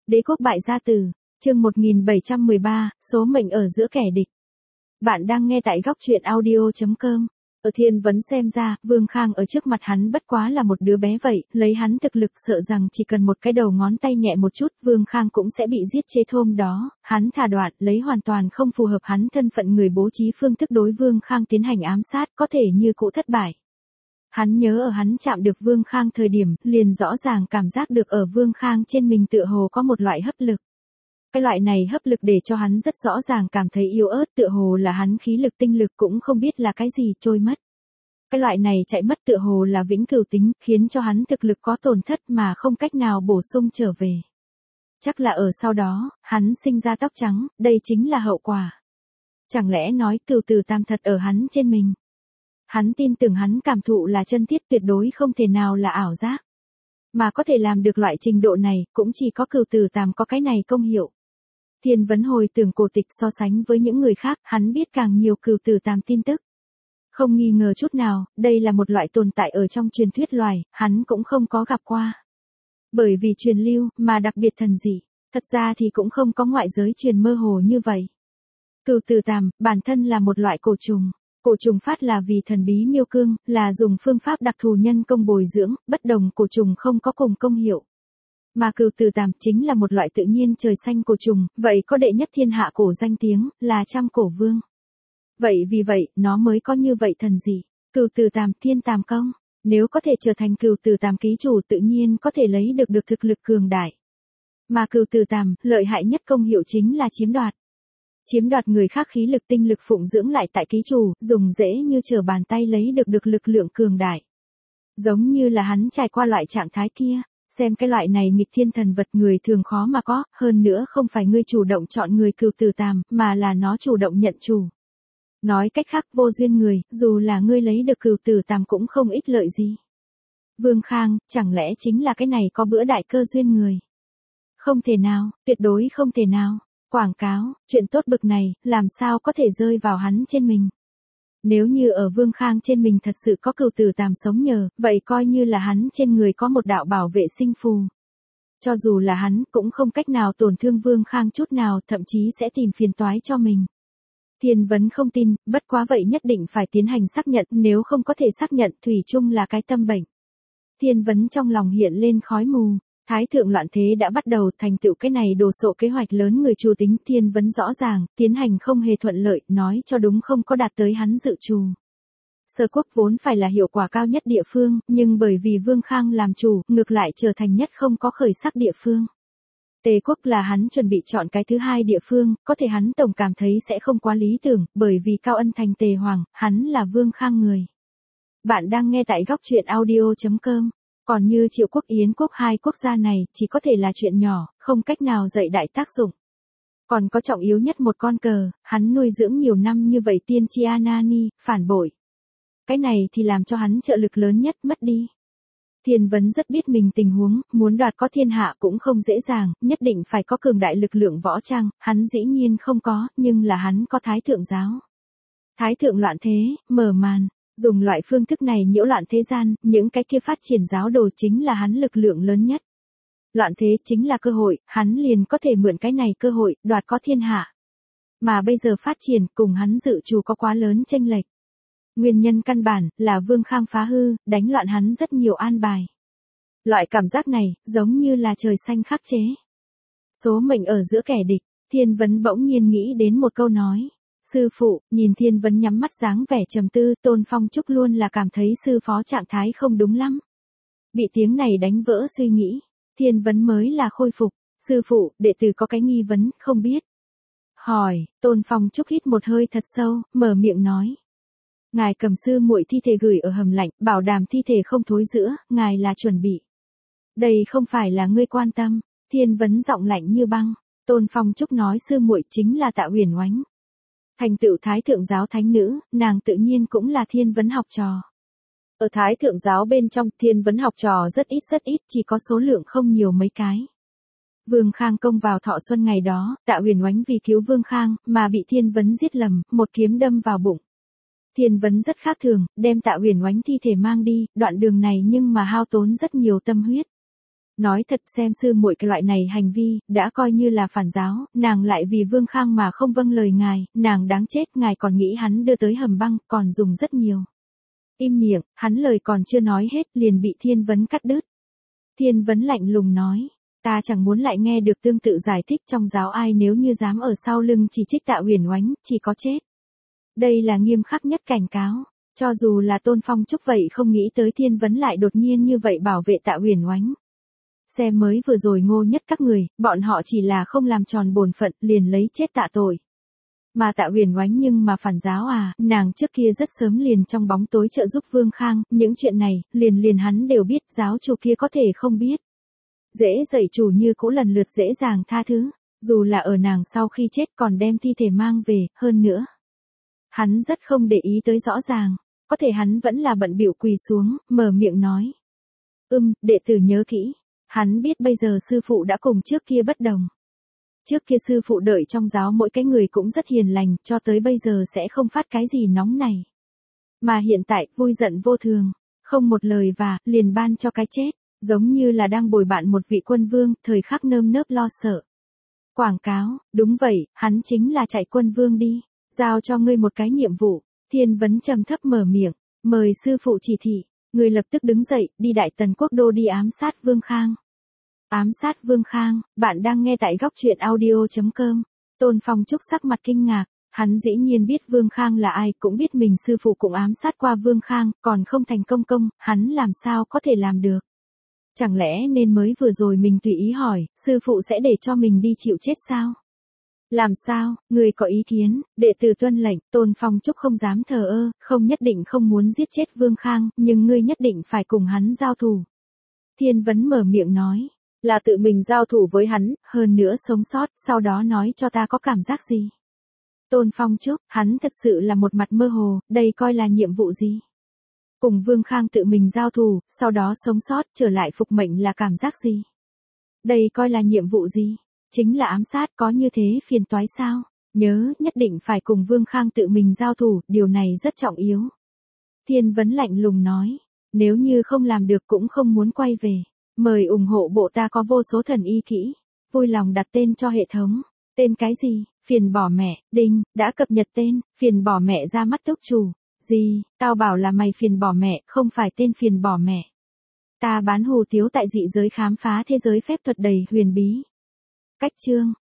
Đế quốc bại gia tử, chương 1713, số mệnh ở giữa kẻ địch. Bạn đang nghe tại góc truyện audio.com. Ở Thiên Vấn xem ra, Vương Khang ở trước mặt hắn bất quá là một đứa bé vậy, lấy hắn thực lực sợ rằng chỉ cần một cái đầu ngón tay nhẹ một chút, Vương Khang cũng sẽ bị giết chế thôm đó, hắn thà đoạn, lấy hoàn toàn không phù hợp hắn thân phận người bố trí phương thức đối Vương Khang tiến hành ám sát, có thể như cũ thất bại. Hắn nhớ ở hắn chạm được Vương Khang thời điểm, liền rõ ràng cảm giác được ở Vương Khang trên mình tựa hồ có một loại hấp lực. Cái loại này hấp lực để cho hắn rất rõ ràng cảm thấy yếu ớt, tựa hồ là hắn khí lực tinh lực cũng không biết là cái gì trôi mất. Cái loại này chạy mất tựa hồ là vĩnh cửu tính, khiến cho hắn thực lực có tổn thất mà không cách nào bổ sung trở về. Chắc là ở sau đó, hắn sinh ra tóc trắng, đây chính là hậu quả. Chẳng lẽ nói cửu tử tam thật ở hắn trên mình? Hắn tin tưởng hắn cảm thụ là chân thiết, tuyệt đối không thể nào là ảo giác. Mà có thể làm được loại trình độ này, cũng chỉ có cửu tử tam có cái này công hiệu. Thiên Vấn hồi tưởng cổ tịch so sánh với những người khác, hắn biết càng nhiều cửu tử tam tin tức. Không nghi ngờ chút nào, đây là một loại tồn tại ở trong truyền thuyết loài, hắn cũng không có gặp qua. Bởi vì truyền lưu, mà đặc biệt thần dị, thật ra thì cũng không có ngoại giới truyền mơ hồ như vậy. Cửu tử tam, bản thân là một loại cổ trùng. Cổ trùng phát là vì thần bí miêu cương, là dùng phương pháp đặc thù nhân công bồi dưỡng, bất đồng cổ trùng không có cùng công hiệu. Mà cửu tử tam chính là một loại tự nhiên trời xanh cổ trùng, vậy có đệ nhất thiên hạ cổ danh tiếng, là trăm cổ vương. Vậy vì vậy, nó mới có như vậy thần dị. Cửu tử tam thiên tam công, nếu có thể trở thành cửu tử tam ký chủ tự nhiên có thể lấy được thực lực cường đại. Mà cửu tử tam, lợi hại nhất công hiệu chính là chiếm đoạt. Chiếm đoạt người khác khí lực tinh lực phụng dưỡng lại tại ký chủ, dùng dễ như trở bàn tay lấy được lực lượng cường đại. Giống như là hắn trải qua loại trạng thái kia, xem cái loại này nghịch thiên thần vật người thường khó mà có, hơn nữa không phải ngươi chủ động chọn người cửu tử tam, mà là nó chủ động nhận chủ. Nói cách khác vô duyên người, dù là ngươi lấy được cửu tử tam cũng không ích lợi gì. Vương Khang, chẳng lẽ chính là cái này có bữa đại cơ duyên người? Không thể nào, tuyệt đối không thể nào. Quảng cáo, chuyện tốt bực này, làm sao có thể rơi vào hắn trên mình. Nếu như ở Vương Khang trên mình thật sự có cửu tử tam sống nhờ, vậy coi như là hắn trên người có một đạo bảo vệ sinh phù. Cho dù là hắn, cũng không cách nào tổn thương Vương Khang chút nào, thậm chí sẽ tìm phiền toái cho mình. Thiên Vấn không tin, bất quá vậy nhất định phải tiến hành xác nhận, nếu không có thể xác nhận, thủy chung là cái tâm bệnh. Thiên Vấn trong lòng hiện lên khói mù. Thái thượng loạn thế đã bắt đầu, thành tựu cái này đồ sộ kế hoạch lớn người chủ tính. Thiên Vấn rõ ràng, tiến hành không hề thuận lợi, nói cho đúng không có đạt tới hắn dự trù. Sở quốc vốn phải là hiệu quả cao nhất địa phương, nhưng bởi vì Vương Khang làm chủ, ngược lại trở thành nhất không có khởi sắc địa phương. Tề quốc là hắn chuẩn bị chọn cái thứ hai địa phương, có thể hắn tổng cảm thấy sẽ không quá lý tưởng, bởi vì Cao Ân thành Tề Hoàng, hắn là Vương Khang người. Bạn đang nghe tại góc truyện audio.com. Còn như Triệu quốc Yến quốc, hai quốc gia này chỉ có thể là chuyện nhỏ, không cách nào dậy đại tác dụng. Còn có trọng yếu nhất một con cờ, hắn nuôi dưỡng nhiều năm như vậy tiên tri Anani, phản bội. Cái này thì làm cho hắn trợ lực lớn nhất mất đi. Thiên Vấn rất biết mình tình huống, muốn đoạt có thiên hạ cũng không dễ dàng, nhất định phải có cường đại lực lượng võ trang, hắn dĩ nhiên không có, nhưng là hắn có Thái thượng giáo. Thái thượng loạn thế, mở màn. Dùng loại phương thức này nhiễu loạn thế gian, những cái kia phát triển giáo đồ chính là hắn lực lượng lớn nhất. Loạn thế chính là cơ hội, hắn liền có thể mượn cái này cơ hội, đoạt có thiên hạ. Mà bây giờ phát triển, cùng hắn dự trù có quá lớn chênh lệch. Nguyên nhân căn bản, là Vương Khang phá hư, đánh loạn hắn rất nhiều an bài. Loại cảm giác này, giống như là trời xanh khắc chế. Số mệnh ở giữa kẻ địch, Thiên Vấn bỗng nhiên nghĩ đến một câu nói. Sư phụ, nhìn Thiên Vấn nhắm mắt dáng vẻ trầm tư, Tôn Phong Trúc luôn là cảm thấy sư phó trạng thái không đúng lắm. Bị tiếng này đánh vỡ suy nghĩ, Thiên Vấn mới là khôi phục. Sư phụ, đệ tử có cái nghi vấn, không biết. Hỏi, Tôn Phong Trúc hít một hơi thật sâu, mở miệng nói. Ngài cầm sư muội thi thể gửi ở hầm lạnh, bảo đảm thi thể không thối rữa, ngài là chuẩn bị. Đây không phải là ngươi quan tâm. Thiên Vấn giọng lạnh như băng. Tôn Phong Trúc nói sư muội chính là Tạ Uyển Oánh. Thành tựu Thái thượng giáo thánh nữ, nàng tự nhiên cũng là Thiên Vấn học trò. Ở Thái thượng giáo bên trong, Thiên Vấn học trò rất ít, chỉ có số lượng không nhiều mấy cái. Vương Khang công vào thọ xuân ngày đó, Tạ Uyển Oánh vì cứu Vương Khang, mà bị Thiên Vấn giết lầm, một kiếm đâm vào bụng. Thiên Vấn rất khác thường, đem Tạ Uyển Oánh thi thể mang đi, đoạn đường này nhưng mà hao tốn rất nhiều tâm huyết. Nói thật xem sư muội cái loại này hành vi, đã coi như là phản giáo, nàng lại vì Vương Khang mà không vâng lời ngài, nàng đáng chết, ngài còn nghĩ hắn đưa tới hầm băng, còn dùng rất nhiều. Im miệng, hắn lời còn chưa nói hết, liền bị Thiên Vấn cắt đứt. Thiên Vấn lạnh lùng nói, ta chẳng muốn lại nghe được tương tự giải thích trong giáo ai nếu như dám ở sau lưng chỉ trích Tạ Uyển Oánh, chỉ có chết. Đây là nghiêm khắc nhất cảnh cáo. Cho dù là Tôn Phong Trúc vậy không nghĩ tới Thiên Vấn lại đột nhiên như vậy bảo vệ Tạ Uyển Oánh. Xem mới vừa rồi ngô nhất các người, bọn họ chỉ là không làm tròn bổn phận liền lấy chết tạ tội. Mà Tạ Uyển Oánh nhưng mà phản giáo à, nàng trước kia rất sớm liền trong bóng tối trợ giúp Vương Khang, những chuyện này, liền hắn đều biết, giáo chủ kia có thể không biết. Dễ dạy chủ như cũ lần lượt dễ dàng tha thứ, dù là ở nàng sau khi chết còn đem thi thể mang về, hơn nữa. Hắn rất không để ý tới rõ ràng, có thể hắn vẫn là bận bịu quỳ xuống, mở miệng nói. Đệ tử nhớ kỹ, hắn biết bây giờ sư phụ đã cùng trước kia bất đồng. Trước kia sư phụ đợi trong giáo mỗi cái người cũng rất hiền lành, cho tới bây giờ sẽ không phát cái gì nóng này. Mà hiện tại, vui giận vô thường, không một lời và, liền ban cho cái chết, giống như là đang bồi bạn một vị quân vương, thời khắc nơm nớp lo sợ. Quảng cáo, đúng vậy, hắn chính là chạy quân vương đi, giao cho ngươi một cái nhiệm vụ. Thiên Vấn trầm thấp mở miệng, mời sư phụ chỉ thị, người lập tức đứng dậy, đi Đại Tần Quốc đô đi ám sát Vương Khang. Ám sát Vương Khang, bạn đang nghe tại góc truyện audio.com. Tôn Phong Trúc sắc mặt kinh ngạc, hắn dĩ nhiên biết Vương Khang là ai, cũng biết mình sư phụ cũng ám sát qua Vương Khang, còn không thành công, hắn làm sao có thể làm được. Chẳng lẽ nên mới vừa rồi mình tùy ý hỏi, sư phụ sẽ để cho mình đi chịu chết sao? Làm sao, người có ý kiến, đệ tử tuân lệnh. Tôn Phong Trúc không dám thờ ơ, không nhất định không muốn giết chết Vương Khang, nhưng ngươi nhất định phải cùng hắn giao thủ. Thiên Vấn mở miệng nói, là tự mình giao thủ với hắn, hơn nữa sống sót, sau đó nói cho ta có cảm giác gì. Tôn Phong Trúc, hắn thật sự là một mặt mơ hồ, đây coi là nhiệm vụ gì? Cùng Vương Khang tự mình giao thủ, sau đó sống sót, trở lại phục mệnh là cảm giác gì? Đây coi là nhiệm vụ gì? Chính là ám sát, có như thế phiền toái sao? Nhớ, nhất định phải cùng Vương Khang tự mình giao thủ, điều này rất trọng yếu. Thiên Vấn lạnh lùng nói, nếu như không làm được cũng không muốn quay về. Mời ủng hộ bộ ta có vô số thần y kỹ. Vui lòng đặt tên cho hệ thống. Tên cái gì? Phiền bỏ mẹ. Đinh, đã cập nhật tên. Phiền bỏ mẹ ra mắt túc chủ. Gì? Tao bảo là mày phiền bỏ mẹ, không phải tên phiền bỏ mẹ. Ta bán hủ tiếu tại dị giới khám phá thế giới phép thuật đầy huyền bí. Cách chương.